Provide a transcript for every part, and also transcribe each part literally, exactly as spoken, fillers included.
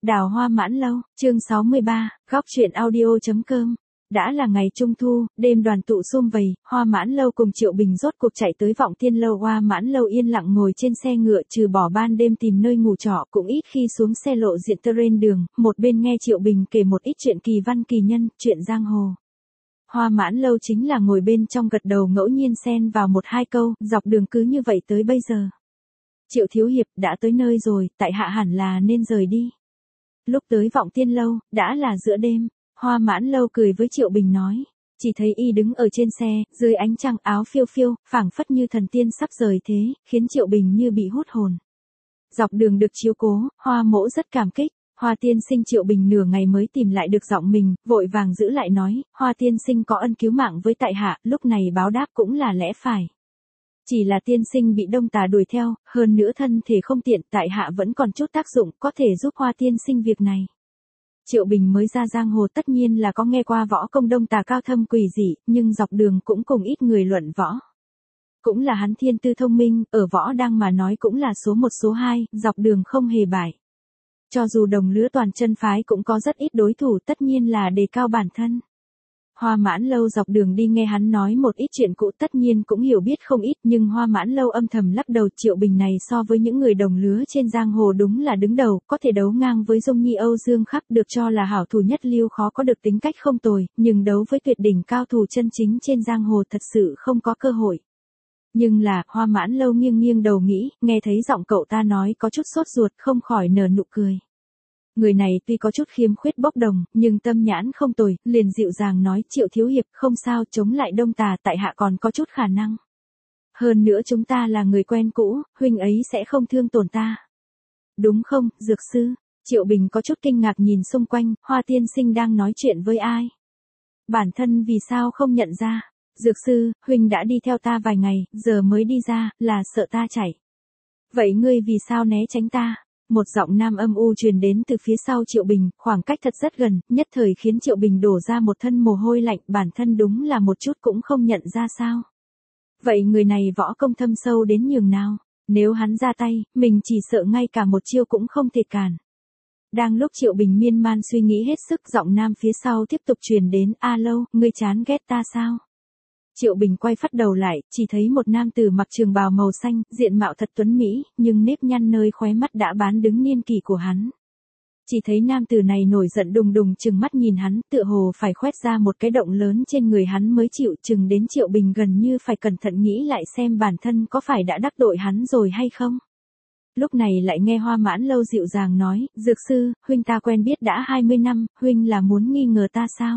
Đào Hoa Mãn Lâu, chương sáu mươi ba, góc truyện audio.com. Đã là ngày Trung Thu, đêm đoàn tụ sum vầy, Hoa Mãn Lâu cùng Triệu Bình rốt cuộc chạy tới Vọng Tiên Lâu. Hoa Mãn Lâu yên lặng ngồi trên xe ngựa, trừ bỏ ban đêm tìm nơi ngủ trọ, cũng ít khi xuống xe lộ diện terrain đường, một bên nghe Triệu Bình kể một ít chuyện kỳ văn kỳ nhân, chuyện giang hồ. Hoa Mãn Lâu chính là ngồi bên trong gật đầu ngẫu nhiên xen vào một hai câu, dọc đường cứ như vậy tới bây giờ. Triệu thiếu hiệp, đã tới nơi rồi, tại hạ hẳn là nên rời đi. Lúc tới Vọng Tiên Lâu, đã là giữa đêm, Hoa Mãn Lâu cười với Triệu Bình nói, chỉ thấy y đứng ở trên xe, dưới ánh trăng áo phiêu phiêu, phảng phất như thần tiên sắp rời thế, khiến Triệu Bình như bị hút hồn. Dọc đường được chiếu cố, Hoa mỗ rất cảm kích. Hoa tiên sinh. Triệu Bình nửa ngày mới tìm lại được giọng mình, vội vàng giữ lại nói, Hoa tiên sinh có ân cứu mạng với tại hạ, lúc này báo đáp cũng là lẽ phải. Chỉ là tiên sinh bị đông tà đuổi theo, hơn nữa thân thể không tiện, tại hạ vẫn còn chút tác dụng, có thể giúp Hoa tiên sinh việc này. Triệu Bình mới ra giang hồ tất nhiên là có nghe qua võ công đông tà cao thâm quỷ dị, nhưng dọc đường cũng cùng ít người luận võ. Cũng là hắn thiên tư thông minh, ở võ đang mà nói cũng là số một số hai, dọc đường không hề bại. Cho dù đồng lứa toàn chân phái cũng có rất ít đối thủ, tất nhiên là đề cao bản thân. Hoa Mãn Lâu dọc đường đi nghe hắn nói một ít chuyện cũ tất nhiên cũng hiểu biết không ít, nhưng Hoa Mãn Lâu âm thầm lắc đầu. Triệu Bình này so với những người đồng lứa trên giang hồ đúng là đứng đầu, có thể đấu ngang với Dung Nhi Âu Dương Khắc, được cho là hảo thủ nhất lưu, khó có được tính cách không tồi, nhưng đấu với tuyệt đỉnh cao thủ chân chính trên giang hồ thật sự không có cơ hội. Nhưng là, Hoa Mãn Lâu nghiêng nghiêng đầu nghĩ, nghe thấy giọng cậu ta nói có chút sốt ruột, không khỏi nở nụ cười. Người này tuy có chút khiếm khuyết bốc đồng, nhưng tâm nhãn không tồi, liền dịu dàng nói, Triệu thiếu hiệp, không sao, chống lại đông tà tại hạ còn có chút khả năng. Hơn nữa chúng ta là người quen cũ, huynh ấy sẽ không thương tổn ta. Đúng không, dược sư? Triệu Bình có chút kinh ngạc nhìn xung quanh, Hoa tiên sinh đang nói chuyện với ai? Bản thân vì sao không nhận ra? Dược sư, huynh đã đi theo ta vài ngày, giờ mới đi ra, là sợ ta chạy. Vậy ngươi vì sao né tránh ta? Một giọng nam âm u truyền đến từ phía sau Triệu Bình, khoảng cách thật rất gần, nhất thời khiến Triệu Bình đổ ra một thân mồ hôi lạnh, bản thân đúng là một chút cũng không nhận ra sao. Vậy người này võ công thâm sâu đến nhường nào, nếu hắn ra tay, mình chỉ sợ ngay cả một chiêu cũng không thể cản. Đang lúc Triệu Bình miên man suy nghĩ hết sức, giọng nam phía sau tiếp tục truyền đến, a Lâu, ngươi chán ghét ta sao? Triệu Bình quay phát đầu lại, chỉ thấy một nam tử mặc trường bào màu xanh, diện mạo thật tuấn mỹ, nhưng nếp nhăn nơi khóe mắt đã bán đứng niên kỷ của hắn. Chỉ thấy nam tử này nổi giận đùng đùng trừng mắt nhìn hắn, tựa hồ phải khoét ra một cái động lớn trên người hắn mới chịu, chừng đến Triệu Bình gần như phải cẩn thận nghĩ lại xem bản thân có phải đã đắc tội hắn rồi hay không. Lúc này lại nghe Hoa Mãn Lâu dịu dàng nói, dược sư, huynh ta quen biết đã hai mươi năm, huynh là muốn nghi ngờ ta sao?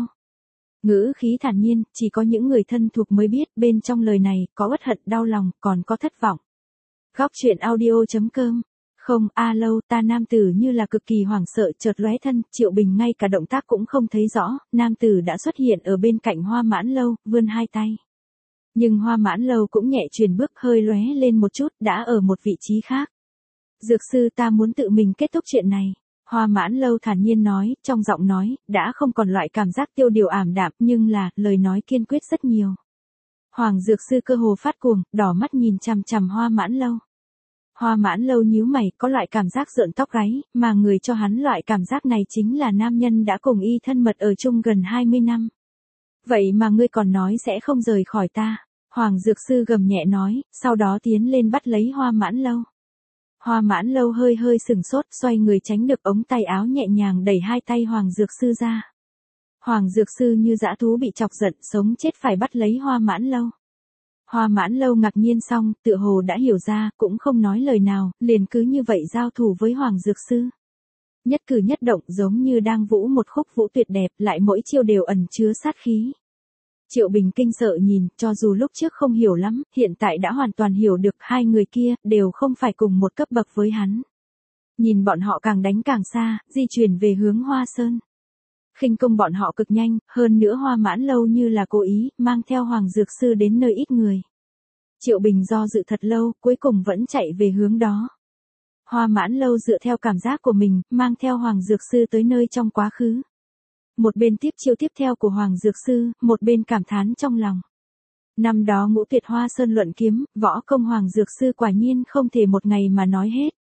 Ngữ khí thản nhiên, chỉ có những người thân thuộc mới biết, bên trong lời này, có uất hận, đau lòng, còn có thất vọng. Góc truyện audio.com. Không, a Lâu, ta nam tử như là cực kỳ hoảng sợ, chợt lóe thân, Triệu Bình ngay cả động tác cũng không thấy rõ, nam tử đã xuất hiện ở bên cạnh Hoa Mãn Lâu, vươn hai tay. Nhưng Hoa Mãn Lâu cũng nhẹ chuyển bước hơi lóe lên một chút, đã ở một vị trí khác. Dược sư, ta muốn tự mình kết thúc chuyện này. Hoa Mãn Lâu thản nhiên nói, trong giọng nói, đã không còn loại cảm giác tiêu điều ảm đạm, nhưng là, lời nói kiên quyết rất nhiều. Hoàng dược sư cơ hồ phát cuồng, đỏ mắt nhìn chằm chằm Hoa Mãn Lâu. Hoa Mãn Lâu nhíu mày, có loại cảm giác rợn tóc gáy, mà người cho hắn loại cảm giác này chính là nam nhân đã cùng y thân mật ở chung gần hai mươi năm. Vậy mà ngươi còn nói sẽ không rời khỏi ta. Hoàng dược sư gầm nhẹ nói, sau đó tiến lên bắt lấy Hoa Mãn Lâu. Hoa Mãn Lâu hơi hơi sừng sốt, xoay người tránh được ống tay áo, nhẹ nhàng đẩy hai tay Hoàng dược sư ra. Hoàng dược sư như dã thú bị chọc giận, sống chết phải bắt lấy Hoa Mãn Lâu. Hoa Mãn Lâu ngạc nhiên xong, tựa hồ đã hiểu ra, cũng không nói lời nào, liền cứ như vậy giao thủ với Hoàng dược sư. Nhất cử nhất động giống như đang vũ một khúc vũ tuyệt đẹp, lại mỗi chiêu đều ẩn chứa sát khí. Triệu Bình kinh sợ nhìn, cho dù lúc trước không hiểu lắm, hiện tại đã hoàn toàn hiểu được, hai người kia, đều không phải cùng một cấp bậc với hắn. Nhìn bọn họ càng đánh càng xa, di chuyển về hướng Hoa Sơn. Khinh công bọn họ cực nhanh, hơn nữa Hoa Mãn Lâu như là cố ý, mang theo Hoàng dược sư đến nơi ít người. Triệu Bình do dự thật lâu, cuối cùng vẫn chạy về hướng đó. Hoa Mãn Lâu dựa theo cảm giác của mình, mang theo Hoàng dược sư tới nơi trong quá khứ. Một bên tiếp chiêu tiếp theo của Hoàng dược sư, một bên cảm thán trong lòng. Năm đó Ngũ Tuyệt Hoa Sơn luận kiếm, võ công Hoàng dược sư quả nhiên không thể một ngày mà nói hết.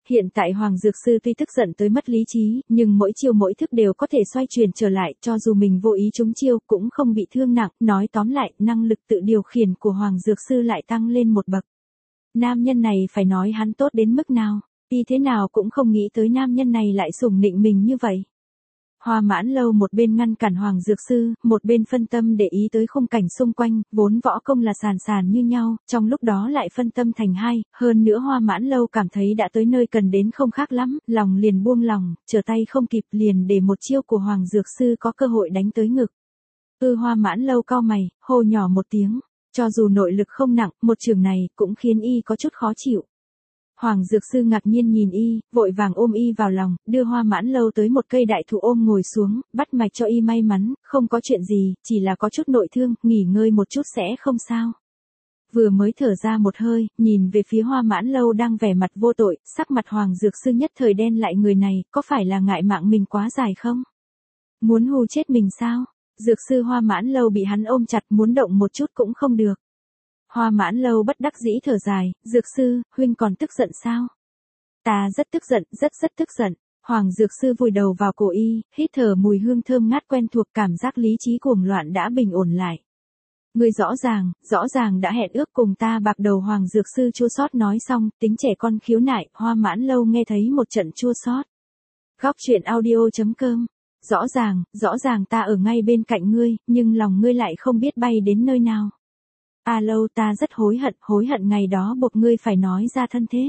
Hiện tại Hoàng Dược Sư tuy tức giận tới mất lý trí, nhưng mỗi chiêu mỗi thức đều có thể xoay chuyển trở lại, cho dù mình vô ý trúng chiêu cũng không bị thương nặng, nói tóm lại, năng lực tự điều khiển của Hoàng Dược Sư lại tăng lên một bậc. Nam nhân này phải nói hắn tốt đến mức nào, y thế nào cũng không nghĩ tới nam nhân này lại sủng nịnh mình như vậy. Hoa Mãn Lâu một bên ngăn cản Hoàng Dược Sư, một bên phân tâm để ý tới khung cảnh xung quanh, vốn võ công là sàn sàn như nhau, trong lúc đó lại phân tâm thành hai, hơn nữa Hoa Mãn Lâu cảm thấy đã tới nơi cần đến không khác lắm, lòng liền buông lòng, trở tay không kịp liền để một chiêu của Hoàng Dược Sư có cơ hội đánh tới ngực. Ư Hoa Mãn Lâu cau mày, hô nhỏ một tiếng, cho dù nội lực không nặng, một trường này cũng khiến y có chút khó chịu. Hoàng Dược Sư ngạc nhiên nhìn y, vội vàng ôm y vào lòng, đưa Hoa Mãn Lâu tới một cây đại thụ ôm ngồi xuống, bắt mạch cho y may mắn, không có chuyện gì, chỉ là có chút nội thương, nghỉ ngơi một chút sẽ không sao. Vừa mới thở ra một hơi, nhìn về phía Hoa Mãn Lâu đang vẻ mặt vô tội, sắc mặt Hoàng Dược Sư nhất thời đen lại, người này, có phải là ngại mạng mình quá dài không? Muốn hù chết mình sao? Dược Sư Hoa Mãn Lâu bị hắn ôm chặt, muốn động một chút cũng không được. Hoa Mãn Lâu bất đắc dĩ thở dài, Dược Sư, huynh còn tức giận sao? Ta rất tức giận, rất rất tức giận. Hoàng Dược Sư vùi đầu vào cổ y, hít thở mùi hương thơm ngát quen thuộc, cảm giác lý trí cuồng loạn đã bình ổn lại. Ngươi rõ ràng, rõ ràng đã hẹn ước cùng ta bạc đầu. Hoàng Dược Sư chua xót nói xong, tính trẻ con khiếu nại, Hoa Mãn Lâu nghe thấy một trận chua xót. Góc truyện audio chấm com. Rõ ràng, rõ ràng ta ở ngay bên cạnh ngươi, nhưng lòng ngươi lại không biết bay đến nơi nào. A Lâu, ta rất hối hận, hối hận ngày đó buộc ngươi phải nói ra thân thế.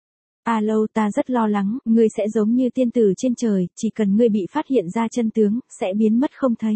A Lâu, ta rất lo lắng, ngươi sẽ giống như tiên tử trên trời, chỉ cần ngươi bị phát hiện ra chân tướng, sẽ biến mất không thấy.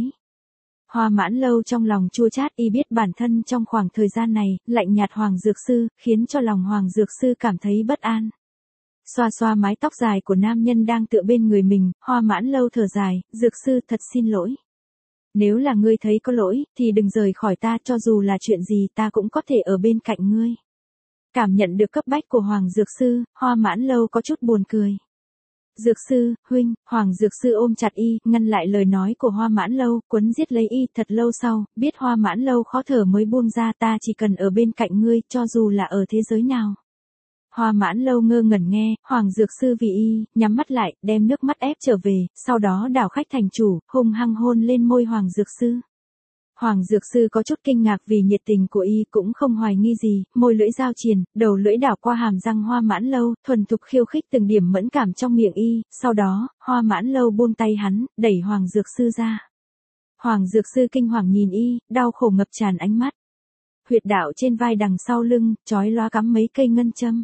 Hoa Mãn Lâu trong lòng chua chát, y biết bản thân trong khoảng thời gian này, lạnh nhạt Hoàng Dược Sư, khiến cho lòng Hoàng Dược Sư cảm thấy bất an. Xoa xoa mái tóc dài của nam nhân đang tựa bên người mình, Hoa Mãn Lâu thở dài, Dược Sư thật xin lỗi. Nếu là ngươi thấy có lỗi, thì đừng rời khỏi ta, cho dù là chuyện gì ta cũng có thể ở bên cạnh ngươi. Cảm nhận được cấp bách của Hoàng Dược Sư, Hoa Mãn Lâu có chút buồn cười. Dược Sư, huynh, Hoàng Dược Sư ôm chặt y, ngăn lại lời nói của Hoa Mãn Lâu, quấn giết lấy y. Thật lâu sau, biết Hoa Mãn Lâu khó thở mới buông ra, ta chỉ cần ở bên cạnh ngươi, cho dù là ở thế giới nào. Hoa Mãn Lâu ngơ ngẩn nghe, Hoàng Dược Sư vì y, nhắm mắt lại, đem nước mắt ép trở về, sau đó đảo khách thành chủ, hung hăng hôn lên môi Hoàng Dược Sư. Hoàng Dược Sư có chút kinh ngạc vì nhiệt tình của y, cũng không hoài nghi gì, môi lưỡi giao triền, đầu lưỡi đảo qua hàm răng Hoa Mãn Lâu, thuần thục khiêu khích từng điểm mẫn cảm trong miệng y, sau đó, Hoa Mãn Lâu buông tay hắn, đẩy Hoàng Dược Sư ra. Hoàng Dược Sư kinh hoàng nhìn y, đau khổ ngập tràn ánh mắt. Huyệt đạo trên vai đằng sau lưng, chói lóa cắm mấy cây ngân châm.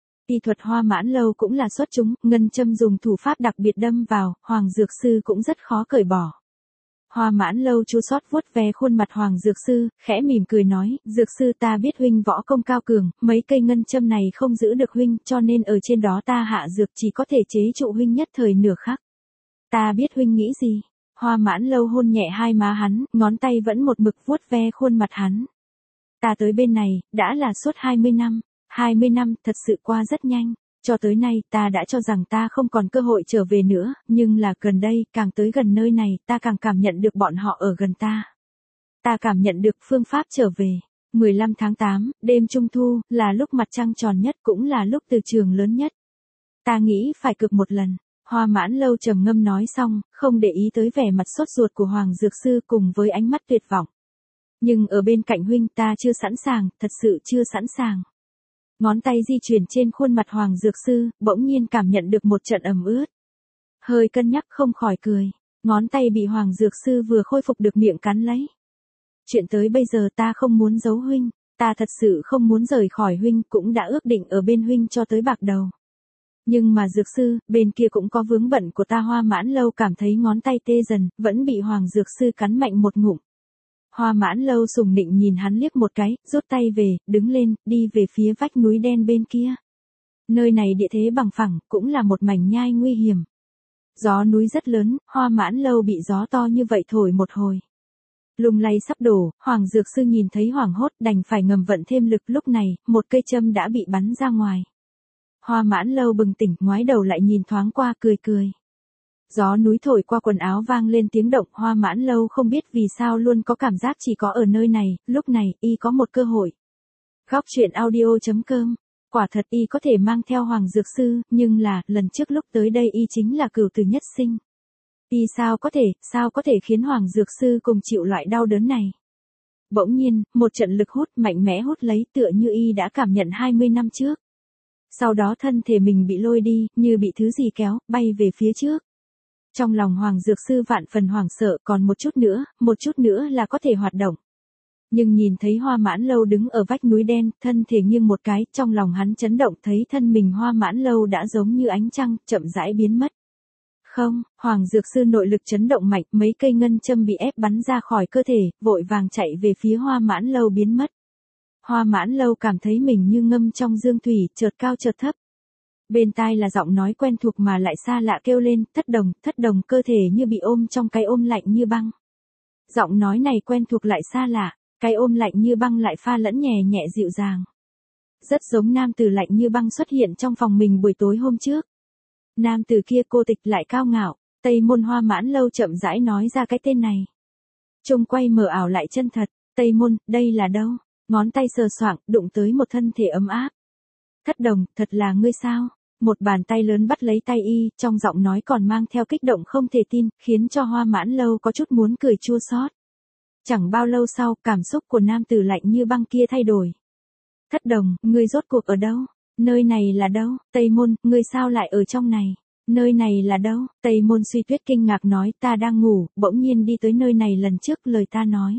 Y thuật Hoa Mãn Lâu cũng là xuất chúng, ngân châm dùng thủ pháp đặc biệt đâm vào, Hoàng Dược Sư cũng rất khó cởi bỏ. Hoa Mãn Lâu chua xót vuốt ve khuôn mặt Hoàng Dược Sư, khẽ mỉm cười nói, Dược Sư, ta biết huynh võ công cao cường, mấy cây ngân châm này không giữ được huynh, cho nên ở trên đó ta hạ dược chỉ có thể chế trụ huynh nhất thời nửa khắc. Ta biết huynh nghĩ gì. Hoa Mãn Lâu hôn nhẹ hai má hắn, ngón tay vẫn một mực vuốt ve khuôn mặt hắn. Ta tới bên này, đã là suốt hai mươi năm. hai mươi năm, thật sự qua rất nhanh. Cho tới nay, ta đã cho rằng ta không còn cơ hội trở về nữa, nhưng là gần đây, càng tới gần nơi này, ta càng cảm nhận được bọn họ ở gần ta. Ta cảm nhận được phương pháp trở về. mười lăm tháng tám, đêm trung thu, là lúc mặt trăng tròn nhất, cũng là lúc từ trường lớn nhất. Ta nghĩ phải cực một lần. Hoa Mãn Lâu trầm ngâm nói xong, không để ý tới vẻ mặt sốt ruột của Hoàng Dược Sư cùng với ánh mắt tuyệt vọng. Nhưng ở bên cạnh huynh, ta chưa sẵn sàng, thật sự chưa sẵn sàng. Ngón tay di chuyển trên khuôn mặt Hoàng Dược Sư, bỗng nhiên cảm nhận được một trận ẩm ướt. Hơi cân nhắc không khỏi cười. Ngón tay bị Hoàng Dược Sư vừa khôi phục được miệng cắn lấy. Chuyện tới bây giờ ta không muốn giấu huynh, ta thật sự không muốn rời khỏi huynh, cũng đã ước định ở bên huynh cho tới bạc đầu. Nhưng mà Dược Sư, bên kia cũng có vướng bận của ta. Hoa Mãn Lâu cảm thấy ngón tay tê dần, vẫn bị Hoàng Dược Sư cắn mạnh một ngụm. Hoa Mãn Lâu sùng nịnh nhìn hắn liếc một cái, rút tay về, đứng lên, đi về phía vách núi đen bên kia. Nơi này địa thế bằng phẳng, cũng là một mảnh nhai nguy hiểm. Gió núi rất lớn, Hoa Mãn Lâu bị gió to như vậy thổi một hồi. Lung lay sắp đổ, Hoàng Dược Sư nhìn thấy hoảng hốt, đành phải ngầm vận thêm lực. Lúc này, một cây châm đã bị bắn ra ngoài. Hoa Mãn Lâu bừng tỉnh, ngoái đầu lại nhìn thoáng qua, cười cười. Gió núi thổi qua quần áo vang lên tiếng động. Hoa Mãn Lâu không biết vì sao luôn có cảm giác chỉ có ở nơi này, lúc này, y có một cơ hội. Góc truyện audio chấm com quả thật y có thể mang theo Hoàng Dược Sư, nhưng là, lần trước lúc tới đây y chính là cửu tử nhất sinh. Y sao có thể, sao có thể khiến Hoàng Dược Sư cùng chịu loại đau đớn này. Bỗng nhiên, một trận lực hút mạnh mẽ hút lấy tựa như y đã cảm nhận hai mươi năm trước. Sau đó thân thể mình bị lôi đi, như bị thứ gì kéo, bay về phía trước. Trong lòng Hoàng Dược Sư vạn phần hoảng sợ, còn một chút nữa, một chút nữa là có thể hoạt động. Nhưng nhìn thấy Hoa Mãn Lâu đứng ở vách núi đen, thân thể nghiêng một cái, trong lòng hắn chấn động thấy thân mình Hoa Mãn Lâu đã giống như ánh trăng, chậm rãi biến mất. Không, Hoàng Dược Sư nội lực chấn động mạnh, mấy cây ngân châm bị ép bắn ra khỏi cơ thể, vội vàng chạy về phía Hoa Mãn Lâu biến mất. Hoa Mãn Lâu cảm thấy mình như ngâm trong dương thủy, chợt cao chợt thấp. Bên tai là giọng nói quen thuộc mà lại xa lạ kêu lên, Thất Đồng, Thất Đồng, cơ thể như bị ôm trong cái ôm lạnh như băng. Giọng nói này quen thuộc lại xa lạ, cái ôm lạnh như băng lại pha lẫn nhẹ nhẹ dịu dàng. Rất giống nam tử lạnh như băng xuất hiện trong phòng mình buổi tối hôm trước. Nam tử kia cô tịch lại cao ngạo, Tây Môn Hoa Mãn Lâu chậm rãi nói ra cái tên này. Trông quay mờ ảo lại chân thật, Tây Môn, đây là đâu? Ngón tay sờ soạng, đụng tới một thân thể ấm áp. Thất Đồng, thật là ngươi sao? Một bàn tay lớn bắt lấy tay y, trong giọng nói còn mang theo kích động không thể tin, khiến cho Hoa Mãn Lâu có chút muốn cười chua xót. Chẳng bao lâu sau, cảm xúc của nam tử lạnh như băng kia thay đổi. Thất Đồng, ngươi rốt cuộc ở đâu? Nơi này là đâu? Tây Môn, ngươi sao lại ở trong này? Nơi này là đâu? Tây Môn Suy Tuyết kinh ngạc nói, ta đang ngủ, bỗng nhiên đi tới nơi này lần trước lời ta nói.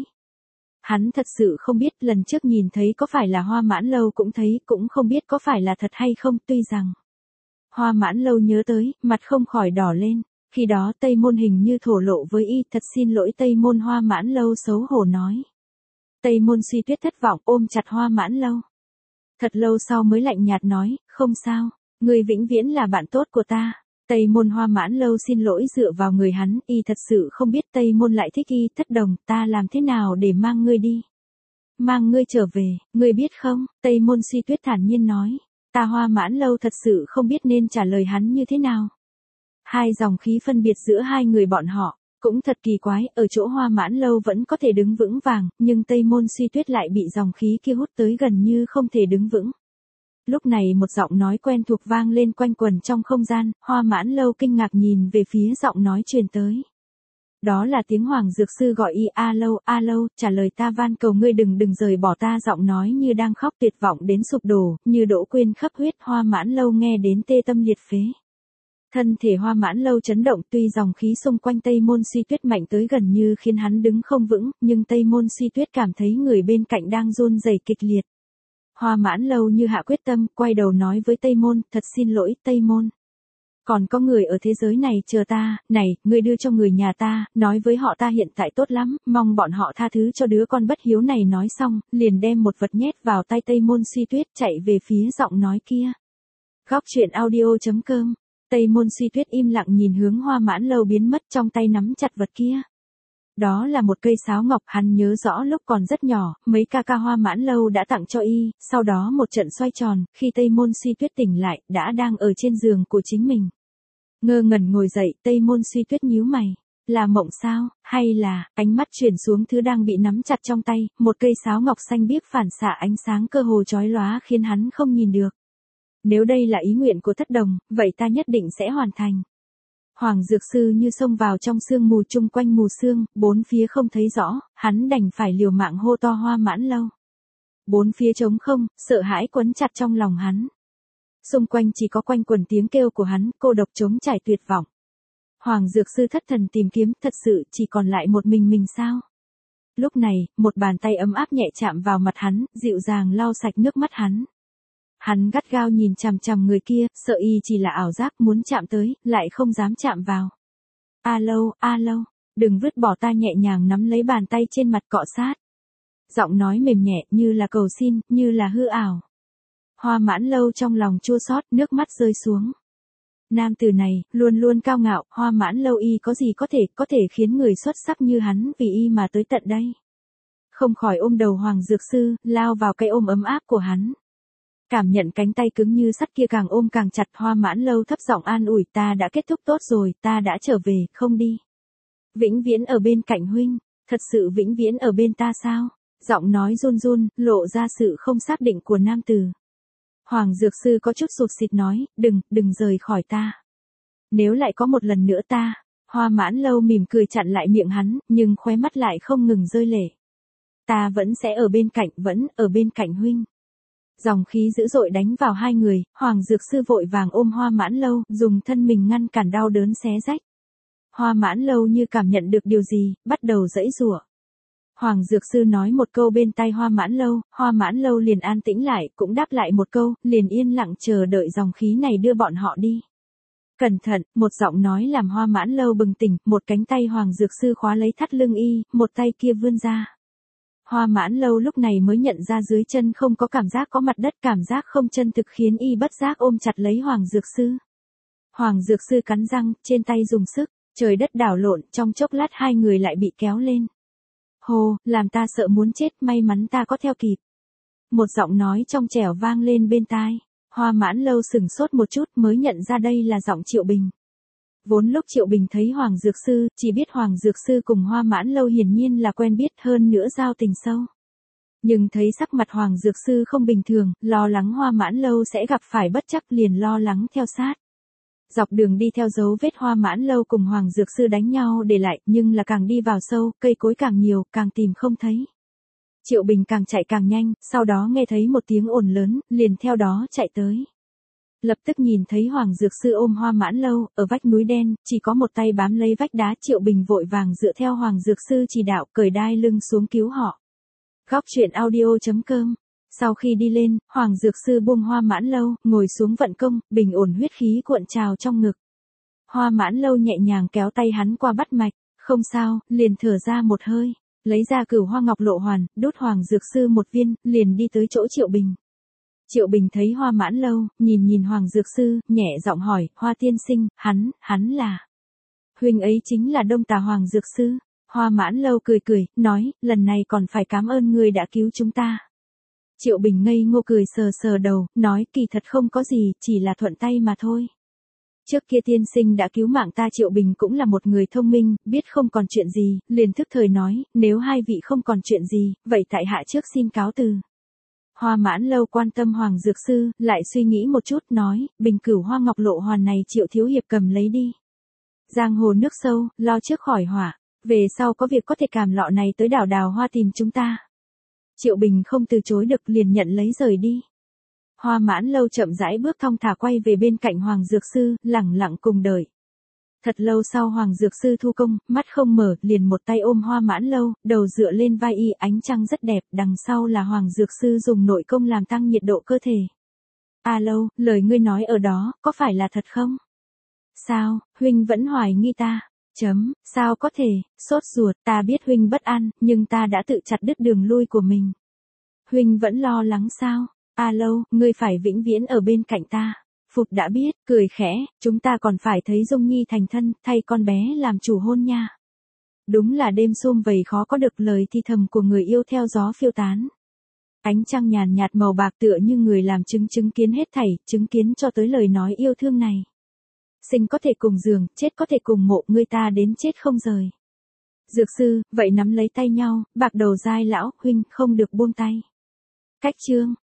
Hắn thật sự không biết lần trước nhìn thấy có phải là Hoa Mãn Lâu cũng thấy, cũng không biết có phải là thật hay không, tuy rằng. Hoa Mãn Lâu nhớ tới, mặt không khỏi đỏ lên. Khi đó Tây Môn hình như thổ lộ với y, thật xin lỗi. Tây Môn. Hoa Mãn Lâu xấu hổ nói. Tây Môn Suy Tuyết thất vọng ôm chặt Hoa Mãn Lâu. Thật lâu sau mới lạnh nhạt nói, không sao, ngươi vĩnh viễn là bạn tốt của ta. Tây Môn. Hoa Mãn Lâu xin lỗi dựa vào người hắn, y thật sự không biết Tây Môn lại thích y. Thất Đồng, ta làm thế nào để mang ngươi đi? Mang ngươi trở về, ngươi biết không? Tây Môn Suy Tuyết thản nhiên nói. Ta Hoa Mãn Lâu thật sự không biết nên trả lời hắn như thế nào. Hai dòng khí phân biệt giữa hai người bọn họ, cũng thật kỳ quái, ở chỗ Hoa Mãn Lâu vẫn có thể đứng vững vàng, nhưng Tây Môn Suy Tuyết lại bị dòng khí kia hút tới gần như không thể đứng vững. Lúc này một giọng nói quen thuộc vang lên quanh quẩn trong không gian, Hoa Mãn Lâu kinh ngạc nhìn về phía giọng nói truyền tới. Đó là tiếng Hoàng Dược Sư gọi y, a Lâu, a Lâu, trả lời ta, van cầu ngươi đừng đừng rời bỏ ta. Giọng nói như đang khóc tuyệt vọng đến sụp đổ, như đổ quên khắp huyết. Hoa Mãn Lâu nghe đến tê tâm liệt phế. Thân thể Hoa Mãn Lâu chấn động, tuy dòng khí xung quanh Tây Môn Suy Tuyết mạnh tới gần như khiến hắn đứng không vững, nhưng Tây Môn Suy Tuyết cảm thấy người bên cạnh đang run rẩy kịch liệt. Hoa Mãn Lâu như hạ quyết tâm, quay đầu nói với Tây Môn, thật xin lỗi Tây Môn. Còn có người ở thế giới này chờ ta, này, ngươi đưa cho người nhà ta, nói với họ ta hiện tại tốt lắm, mong bọn họ tha thứ cho đứa con bất hiếu này. Nói xong, liền đem một vật nhét vào tay Tây Môn Suy Tuyết, chạy về phía giọng nói kia. Góc truyện audio chấm com. Tây Môn Suy Tuyết im lặng nhìn hướng Hoa Mãn Lâu biến mất, trong tay nắm chặt vật kia. Đó là một cây sáo ngọc, hắn nhớ rõ lúc còn rất nhỏ, mấy ca ca Hoa Mãn Lâu đã tặng cho y, sau đó một trận xoay tròn, khi Tây Môn Suy Tuyết tỉnh lại, đã đang ở trên giường của chính mình. Ngơ ngẩn ngồi dậy, Tây Môn Suy Tuyết nhíu mày, là mộng sao, hay là, ánh mắt chuyển xuống thứ đang bị nắm chặt trong tay, một cây sáo ngọc xanh biếc phản xạ ánh sáng cơ hồ chói lóa khiến hắn không nhìn được. Nếu đây là ý nguyện của Thất Đồng, vậy ta nhất định sẽ hoàn thành. Hoàng Dược Sư như xông vào trong sương mù, chung quanh mù sương, bốn phía không thấy rõ, hắn đành phải liều mạng hô to Hoa Mãn Lâu. Bốn phía trống không, sợ hãi quấn chặt trong lòng hắn. Xung quanh chỉ có quanh quẩn tiếng kêu của hắn, cô độc trống trải tuyệt vọng. Hoàng Dược Sư thất thần tìm kiếm, thật sự chỉ còn lại một mình mình sao? Lúc này, một bàn tay ấm áp nhẹ chạm vào mặt hắn, dịu dàng lau sạch nước mắt hắn. Hắn gắt gao nhìn chằm chằm người kia, sợ y chỉ là ảo giác, muốn chạm tới, lại không dám chạm vào. A Lâu, a Lâu, đừng vứt bỏ ta. Nhẹ nhàng nắm lấy bàn tay trên mặt cọ sát. Giọng nói mềm nhẹ, như là cầu xin, như là hư ảo. Hoa Mãn Lâu trong lòng chua xót, nước mắt rơi xuống. Nam tử này, luôn luôn cao ngạo, Hoa Mãn Lâu y có gì có thể, có thể khiến người xuất sắc như hắn vì y mà tới tận đây. Không khỏi ôm đầu Hoàng Dược Sư, lao vào cái ôm ấm áp của hắn. Cảm nhận cánh tay cứng như sắt kia càng ôm càng chặt, Hoa Mãn Lâu thấp giọng an ủi, ta đã kết thúc tốt rồi, ta đã trở về, không đi. Vĩnh viễn ở bên cạnh huynh, thật sự vĩnh viễn ở bên ta sao? Giọng nói run run, lộ ra sự không xác định của nam tử. Hoàng Dược Sư có chút sụt sịt nói, đừng, đừng rời khỏi ta. Nếu lại có một lần nữa ta, Hoa Mãn Lâu mỉm cười chặn lại miệng hắn, nhưng khóe mắt lại không ngừng rơi lệ. Ta vẫn sẽ ở bên cạnh, vẫn, ở bên cạnh huynh. Dòng khí dữ dội đánh vào hai người, Hoàng Dược Sư vội vàng ôm Hoa Mãn Lâu, dùng thân mình ngăn cản đau đớn xé rách. Hoa Mãn Lâu như cảm nhận được điều gì, bắt đầu giãy giụa. Hoàng Dược Sư nói một câu bên tai Hoa Mãn Lâu, Hoa Mãn Lâu liền an tĩnh lại, cũng đáp lại một câu, liền yên lặng chờ đợi dòng khí này đưa bọn họ đi. Cẩn thận, một giọng nói làm Hoa Mãn Lâu bừng tỉnh, một cánh tay Hoàng Dược Sư khóa lấy thắt lưng y, một tay kia vươn ra. Hoa Mãn Lâu lúc này mới nhận ra dưới chân không có cảm giác có mặt đất, cảm giác không chân thực khiến y bất giác ôm chặt lấy Hoàng Dược Sư. Hoàng Dược Sư cắn răng, trên tay dùng sức, trời đất đảo lộn, trong chốc lát hai người lại bị kéo lên. Hồ, làm ta sợ muốn chết, may mắn ta có theo kịp. Một giọng nói trong trẻo vang lên bên tai. Hoa Mãn Lâu sửng sốt một chút mới nhận ra đây là giọng Triệu Bình. Vốn lúc Triệu Bình thấy Hoàng Dược Sư, chỉ biết Hoàng Dược Sư cùng Hoa Mãn Lâu hiển nhiên là quen biết, hơn nữa giao tình sâu. Nhưng thấy sắc mặt Hoàng Dược Sư không bình thường, lo lắng Hoa Mãn Lâu sẽ gặp phải bất trắc, liền lo lắng theo sát. Dọc đường đi theo dấu vết Hoa Mãn Lâu cùng Hoàng Dược Sư đánh nhau để lại, nhưng là càng đi vào sâu, cây cối càng nhiều, càng tìm không thấy. Triệu Bình càng chạy càng nhanh, sau đó nghe thấy một tiếng ồn lớn, liền theo đó chạy tới. Lập tức nhìn thấy Hoàng Dược Sư ôm Hoa Mãn Lâu, ở vách núi đen, chỉ có một tay bám lấy vách đá. Triệu Bình vội vàng dựa theo Hoàng Dược Sư chỉ đạo, cởi đai lưng xuống cứu họ. Góc truyện audio chấm com. Sau khi đi lên, Hoàng Dược Sư buông Hoa Mãn Lâu, ngồi xuống vận công, bình ổn huyết khí cuộn trào trong ngực. Hoa Mãn Lâu nhẹ nhàng kéo tay hắn qua bắt mạch, không sao, liền thở ra một hơi, lấy ra Cửu Hoa Ngọc Lộ Hoàn, đút Hoàng Dược Sư một viên, liền đi tới chỗ Triệu Bình. Triệu Bình thấy Hoa Mãn Lâu, nhìn nhìn Hoàng Dược Sư, nhẹ giọng hỏi, Hoa tiên sinh, hắn, hắn là... Huynh ấy chính là Đông Tà Hoàng Dược Sư. Hoa Mãn Lâu cười cười, nói, lần này còn phải cảm ơn ngươi đã cứu chúng ta. Triệu Bình ngây ngô cười sờ sờ đầu, nói, kỳ thật không có gì, chỉ là thuận tay mà thôi. Trước kia tiên sinh đã cứu mạng ta. Triệu Bình cũng là một người thông minh, biết không còn chuyện gì, liền thức thời nói, nếu hai vị không còn chuyện gì, vậy tại hạ trước xin cáo từ. Hoa Mãn Lâu quan tâm Hoàng Dược Sư, lại suy nghĩ một chút, nói, bình Cửu Hoa Ngọc Lộ Hoàn này Triệu thiếu hiệp cầm lấy đi. Giang hồ nước sâu, lo trước khỏi họa, về sau có việc có thể cầm lọ này tới đảo Đào Hoa tìm chúng ta. Triệu Bình không từ chối được, liền nhận lấy rời đi. Hoa Mãn Lâu chậm rãi bước thong thả quay về bên cạnh Hoàng Dược Sư, lẳng lặng cùng đợi. Thật lâu sau Hoàng Dược Sư thu công, mắt không mở, liền một tay ôm Hoa Mãn Lâu, đầu dựa lên vai y, ánh trăng rất đẹp, đằng sau là Hoàng Dược Sư dùng nội công làm tăng nhiệt độ cơ thể. A Lâu, lời ngươi nói ở đó, có phải là thật không? Sao, huynh vẫn hoài nghi ta? Chấm, sao có thể, sốt ruột, ta biết huynh bất an, nhưng ta đã tự chặt đứt đường lui của mình. Huynh vẫn lo lắng sao? A Lâu, ngươi phải vĩnh viễn ở bên cạnh ta. Phục đã biết, cười khẽ, chúng ta còn phải thấy Dung Nhi thành thân, thay con bé làm chủ hôn nha. Đúng là đêm sum vầy khó có được, lời thi thầm của người yêu theo gió phiêu tán. Ánh trăng nhàn nhạt màu bạc tựa như người làm chứng chứng kiến hết thảy, chứng kiến cho tới lời nói yêu thương này. Sinh có thể cùng giường, chết có thể cùng mộ, người ta đến chết không rời. Dược Sư, vậy nắm lấy tay nhau, bạc đầu dai lão, huynh không được buông tay. Cách chương